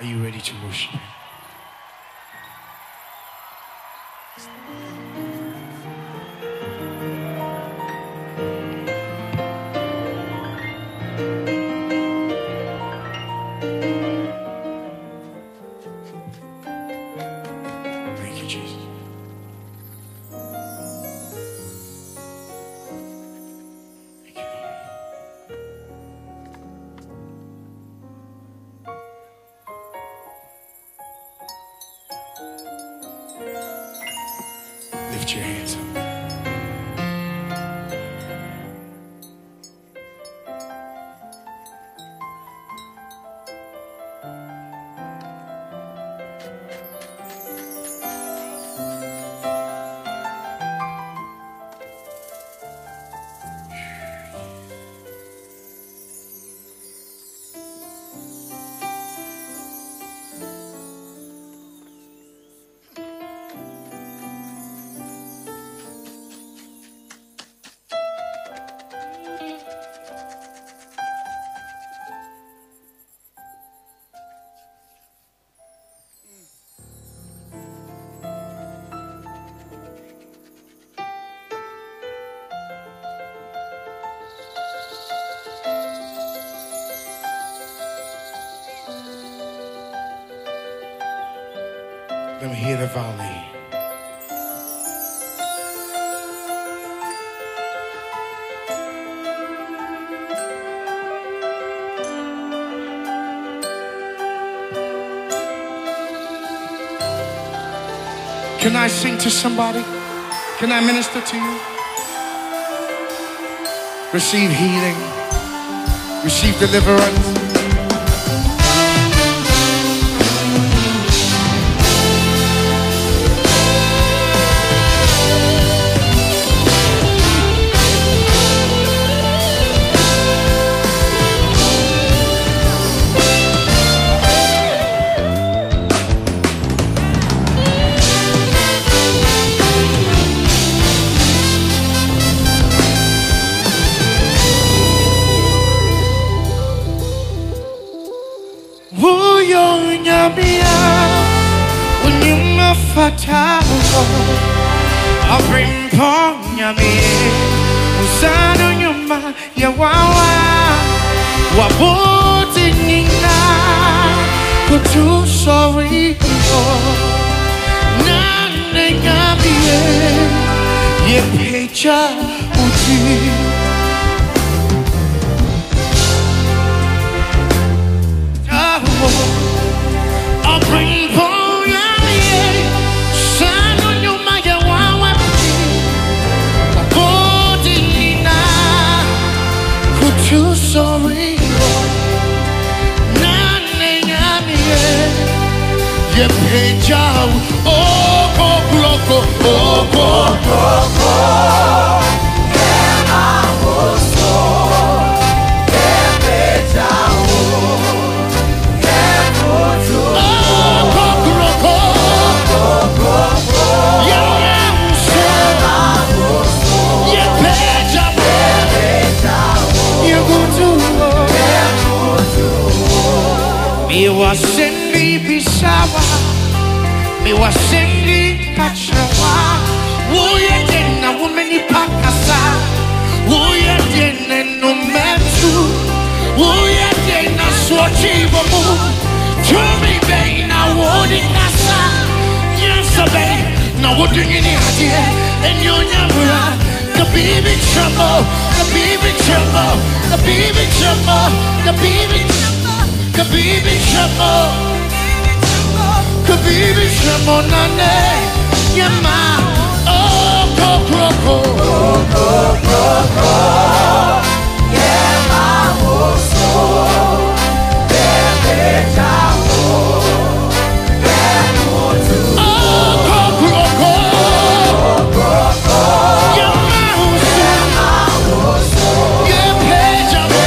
Are you ready to worship? Thank you, Jesus. Thank you. Lift your hands up. Let me hear the volley. Can I sing to somebody? Can I minister to you? Receive healing. Receive deliverance. Usano nyuma ya wawa wabuti nina kutusori nane ngambie ye pecha uti I'll bring sorry, nane nyamie, ye peja, oh loko, ye mahoso, ye peja, ye kutu, oh loko, ye mahoso, ye peja, ye kutu. Me was sendi bisawa, me was sendi kachawa. Woye dena wumeni pakasa, woye dena no metu, woye dena swati bomu. Tumi be na wodi kasa, nyansa be na wodi ngini hadie. Enyonyamura, the baby trouble, the baby trouble, the baby trouble, the baby trouble. Kabibi shamo nane yama oh go yama oso bebe chamo bemutu oh go yama oso bebe chamo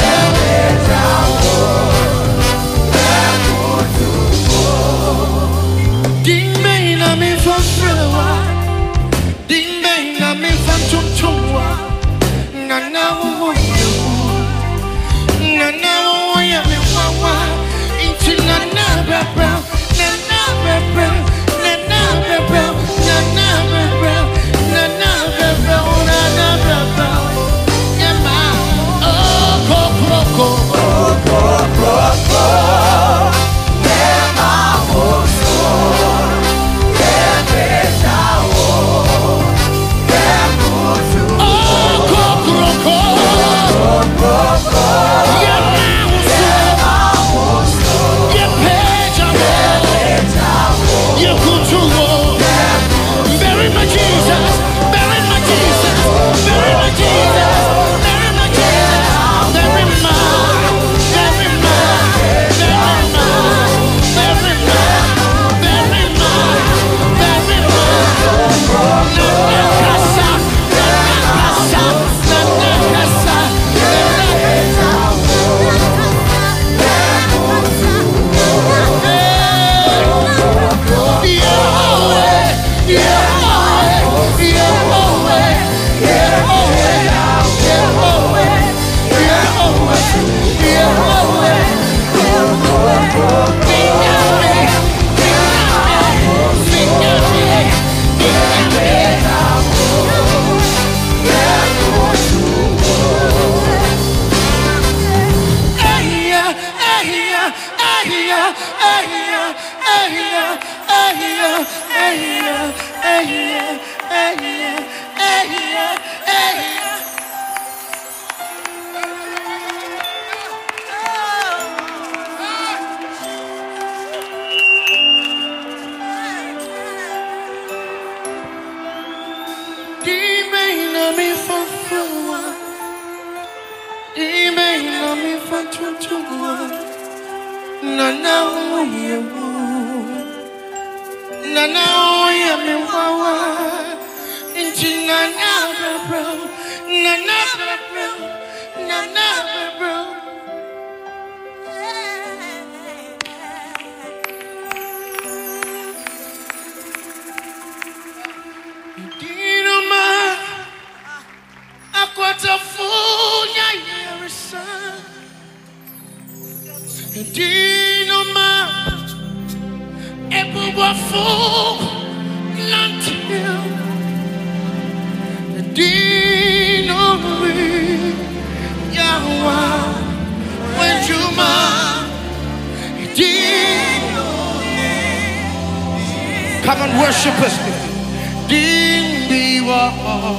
Come on, worship us. Din biwa,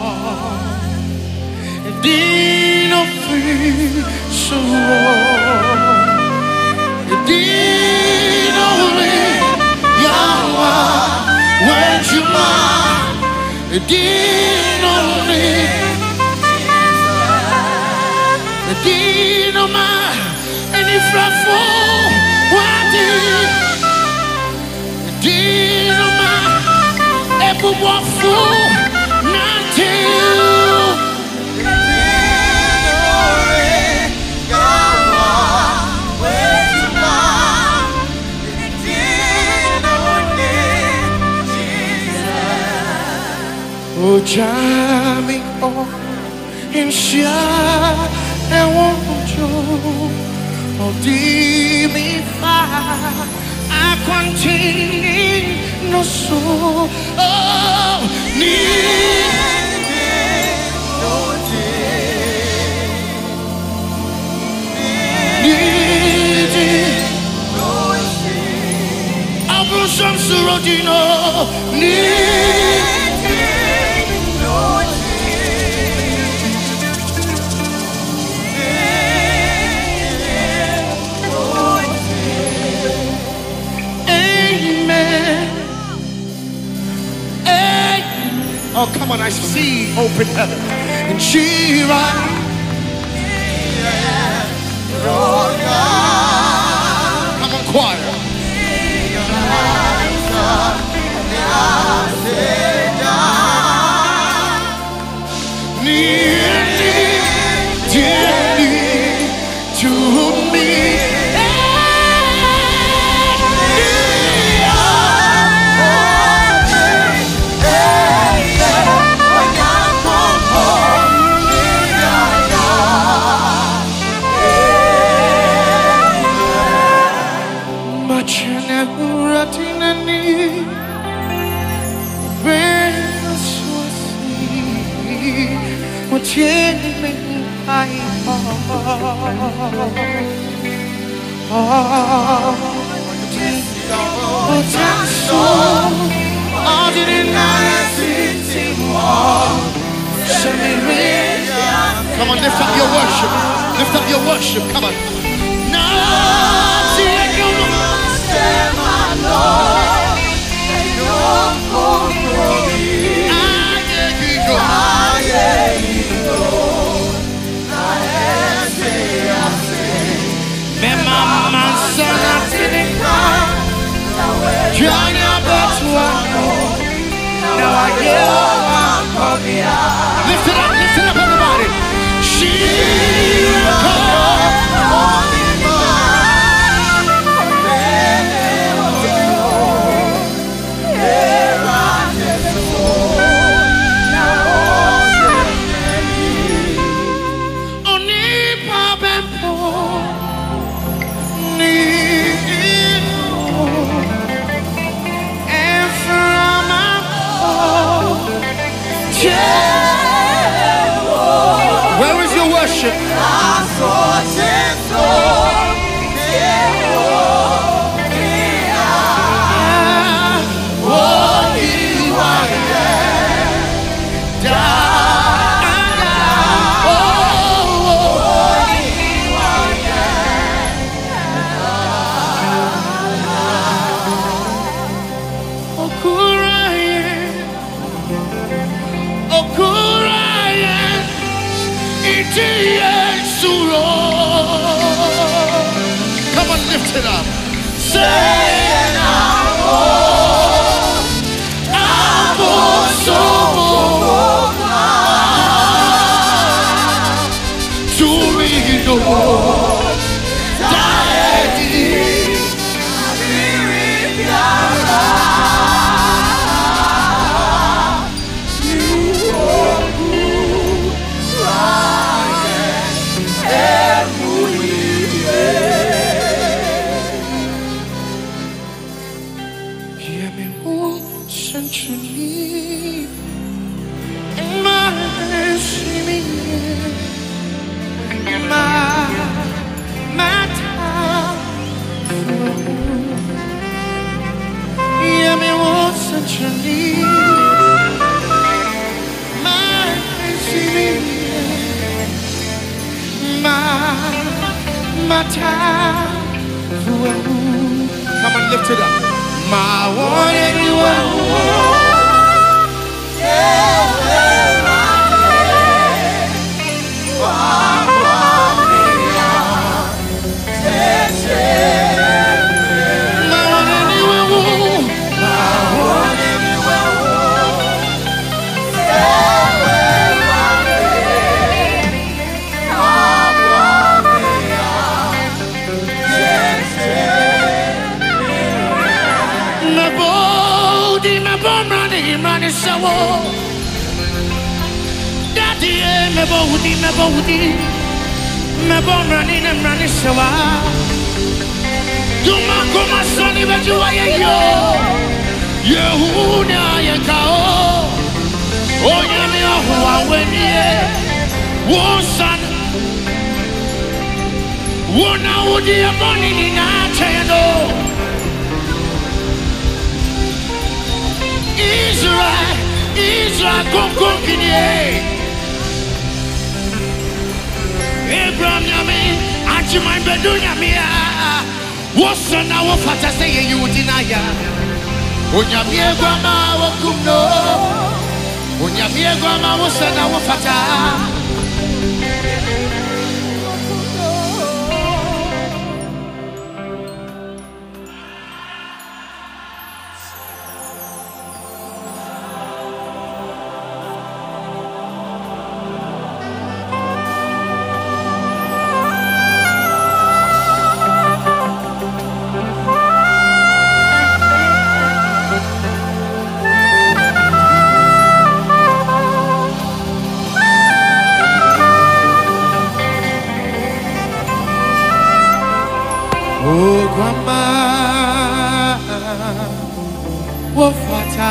din of free sorrow, din only Yahweh, when you are, din only, din of my, and if I fall, why did? Ebu wafu nantiu Ojami o insya ewonjo odimi fa akwantini no so ni Abusam surodino ni Oh, come on, I see open heaven. And Shira. Come on, choir. To me. Come on, lift up your worship. Lift up your worship. Come on. Lift it up, everybody. Where is your worship? Suro lift it up. Say now, I'm so to me, no, come on, lift it up. My one and you Israel, Abraham Yami, Achimai Bedunya Mia, what's on our father say you deny? Unyamia Grama Wakuno, Unyamia Grama was on our father. Oh, Grandma, what fata?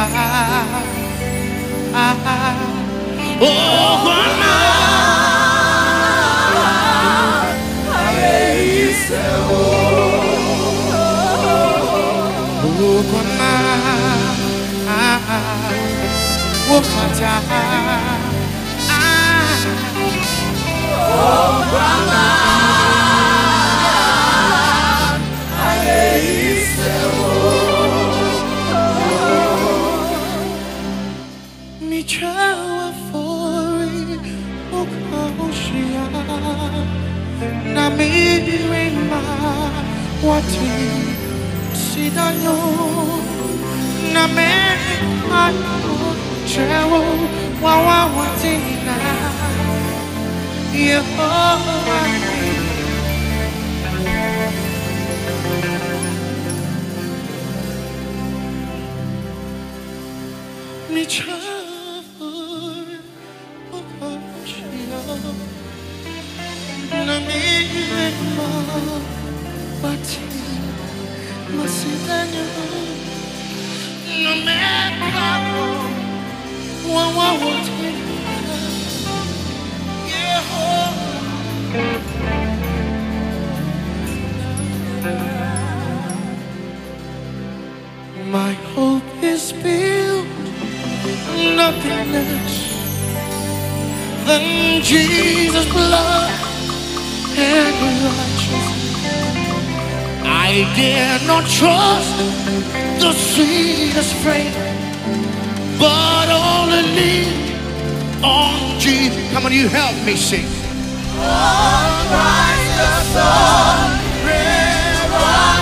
Oh, Grandma, oh, Grandma, what fata? Oh, Grandma. My hope is built on nothing less than Jesus' blood and righteousness. I dare not trust the sweetest frame, but only lean on Jesus. Come on, you help me sing. On Christ the Son, river.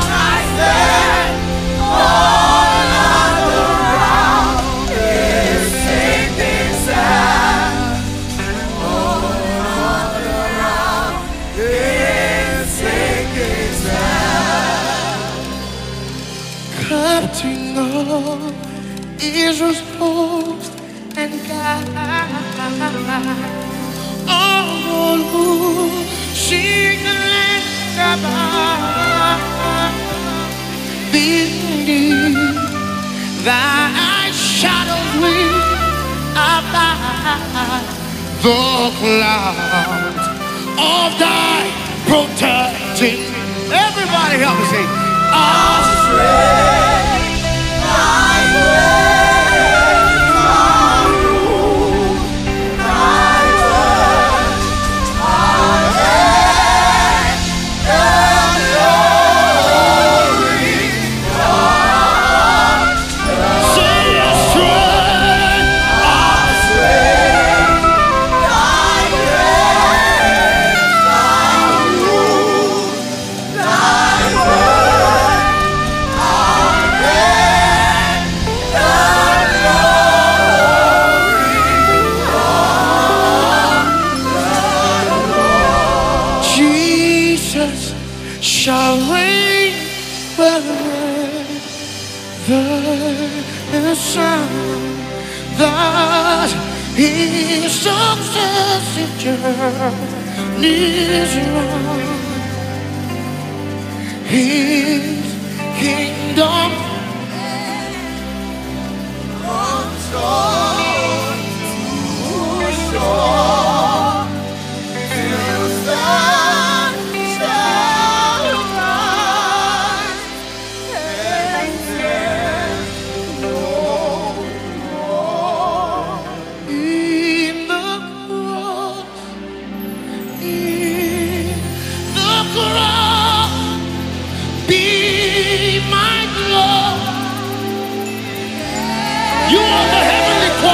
the clouds of thy protecting. Everybody help me sing. Our strength, thy grace, thy rule, thy word, our head, and glory, God. Say our strength, our strength, thy grace, thy rule, thy word, our head, and glory, God. Jesus shall reign wherever the sun that his successive journeys run. His kingdom from shore to shore, till the sun shall rise and then no more. In the cross, be my Lord. You are the heavenly choir.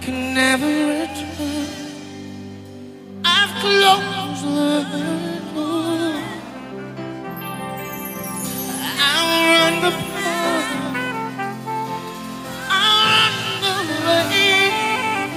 can never return. I've closed the door. I'll run the path. I'll run the race.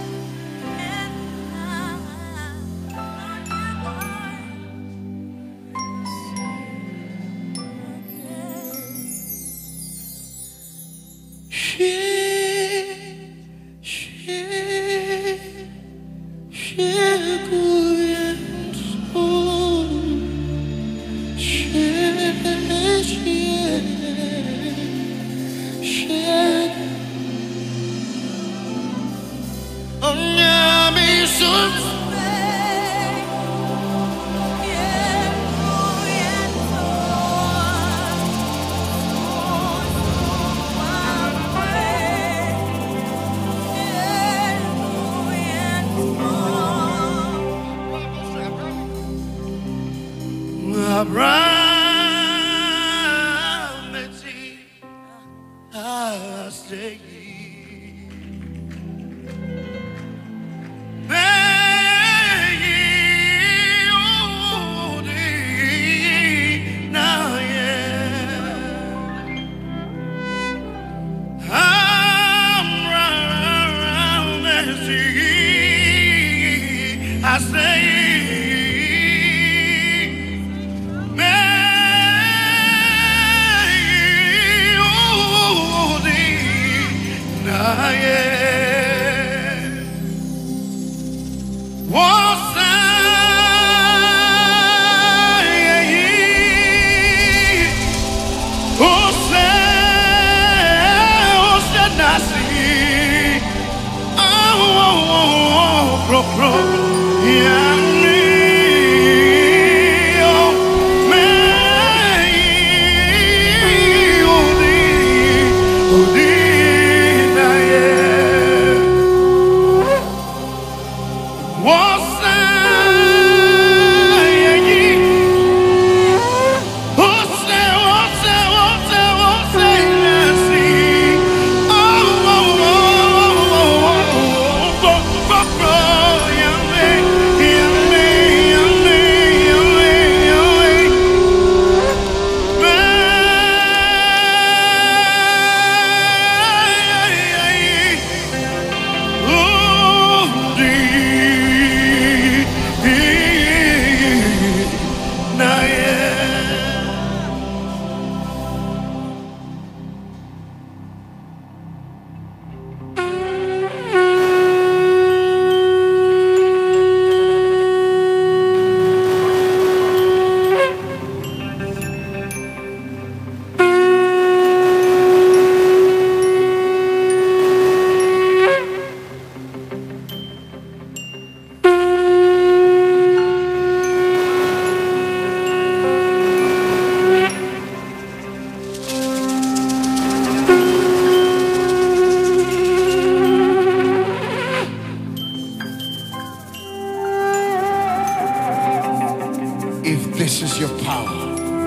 This is your power.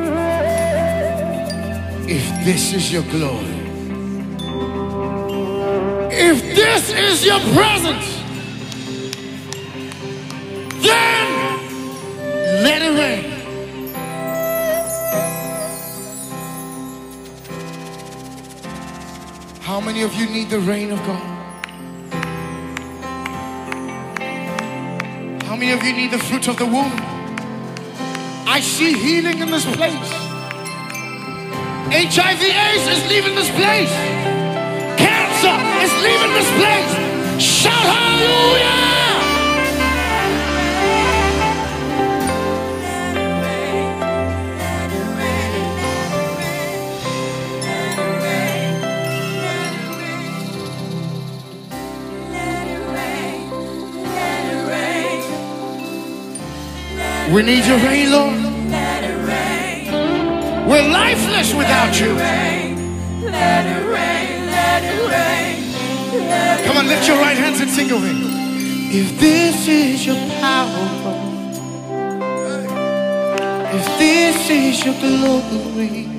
If this is your glory, if this is your presence, then let it rain. How many of you need the rain of God? How many of you need the fruit of the womb? I see healing in this place. HIV/AIDS is leaving this place. Cancer is leaving this place. Shout hallelujah! We need your rain, Lord. Let it rain. We're lifeless without you. Let it rain, let it rain. Come on, lift your right hands and sing over it. If this is your power, if this is your glory,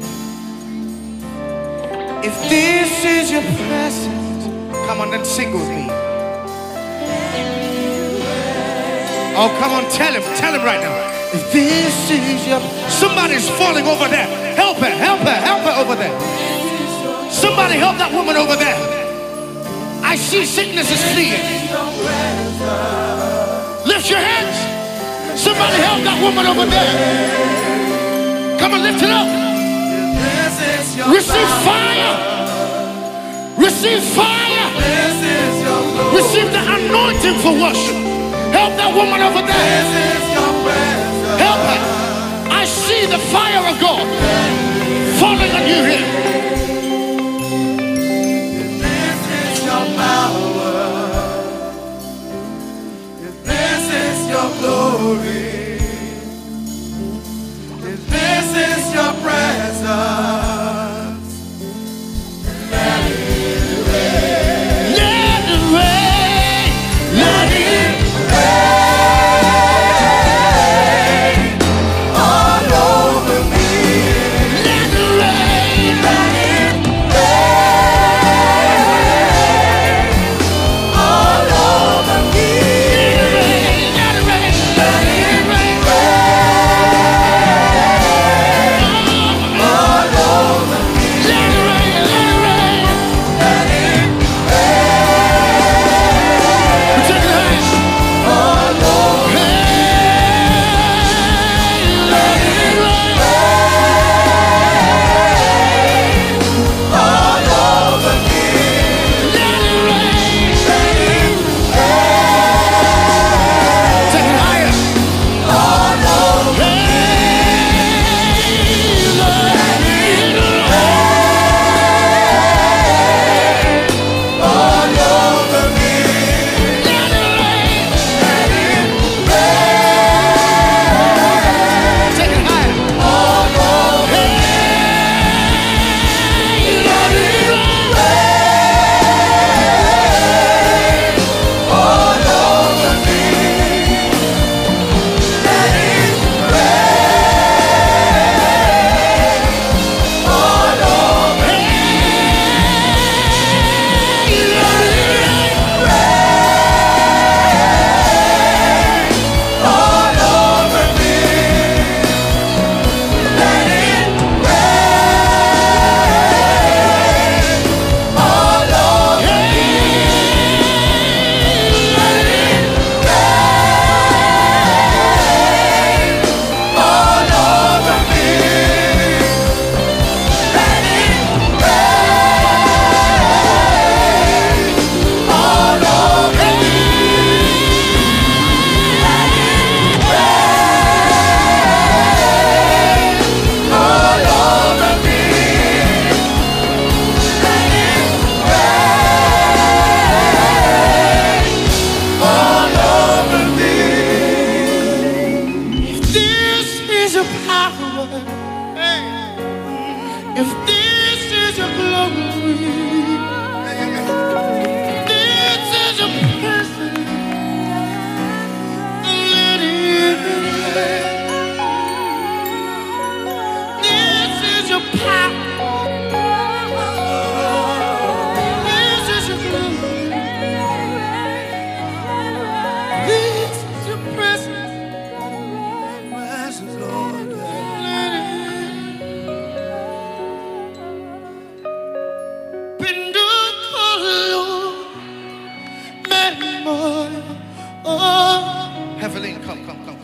if this is your presence, come on and sing with me. Oh, come on, tell him right now. If this is your... Somebody's falling over there. Help her over there. Somebody help that woman over there. I see sickness is fleeing. Lift your hands. Somebody help that woman over there. Come on, lift it up. Receive fire. Receive fire. Receive the anointing for worship. Help that woman over there. Help her. I see the fire of God falling on you here. This is your power. If this is your glory. If this is your presence. Evelyn, come.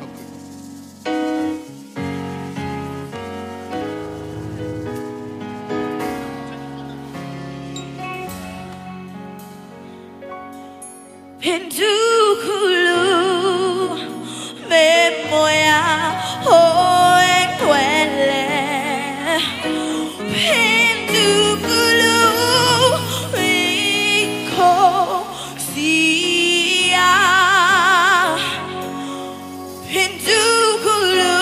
Pendukulu memoya oengwele Pendukulu iko sia Pendukulu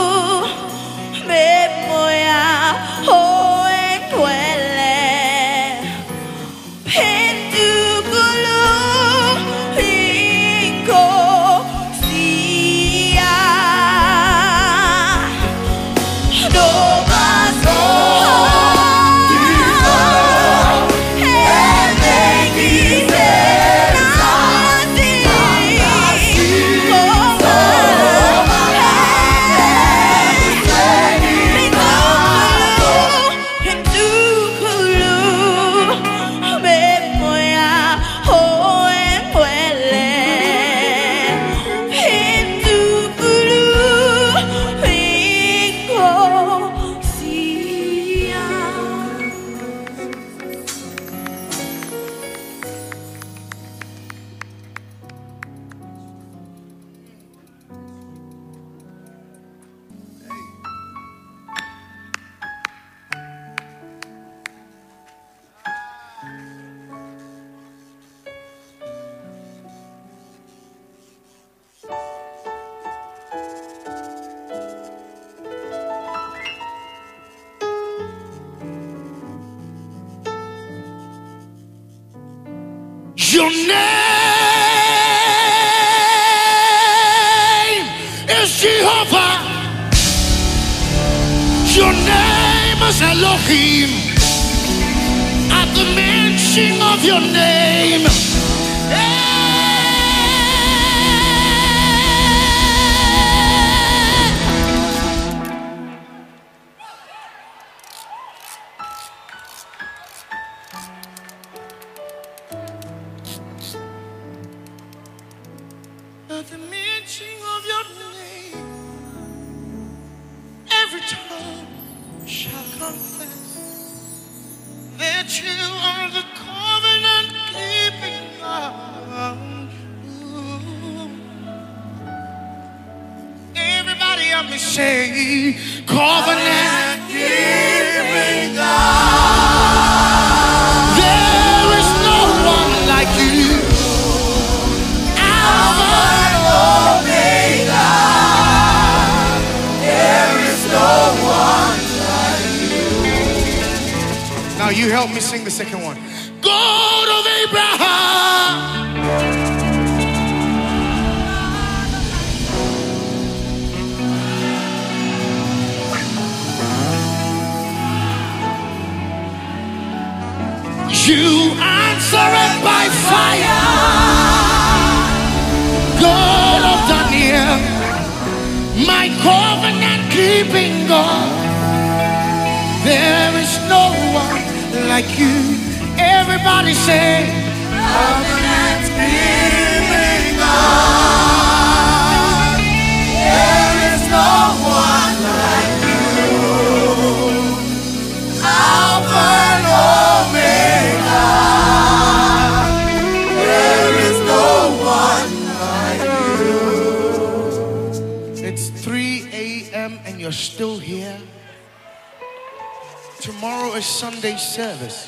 memoya oengwele Pendukulu Your name is Jehovah. Your name is Elohim. At the mention of your name, at the mention of your name, every tongue shall confess that you are the covenant-keeping God. Everybody help me say, covenant-keeping God. There is no one like you. Alpha and Omega. There is no one like you. Now you help me sing the second one. God of Abraham. You answer it by fire. God of Daniel, my covenant-keeping God. There is no one like you. Everybody say, covenant-keeping God. There is no one like you. Alpha and Omega. There is no one like you. It's 3 a.m. and you're still here. Tomorrow is Sunday service.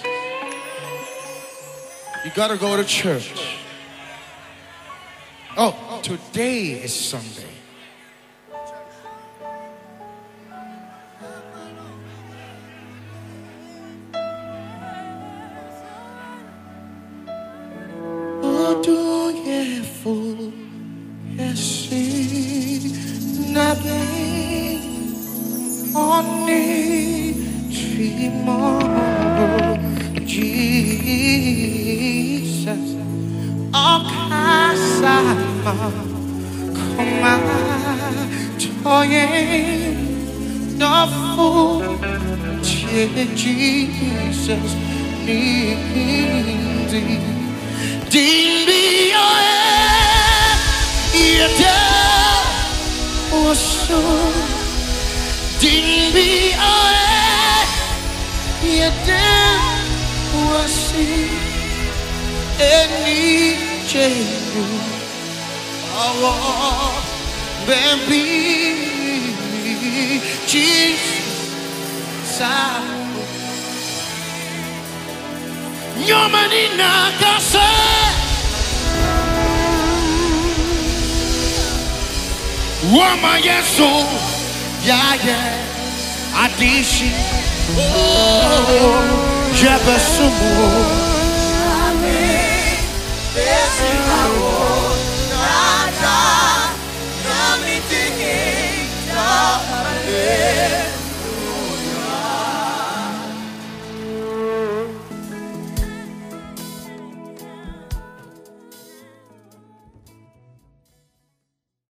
You gotta go to church. Oh, today is Sunday. Oh, do you fool? Yes, see nothing on me. Tomorrow, Jesus, Okasama, Koma, Toye, the fool, Jesus, needs thee. Dimbi, your death was so. Dimbi, you did was any change. Oh, baby, Jesus, Nyomani nakase, wama yeso, yeah, adishi. Oh, Jebasumo.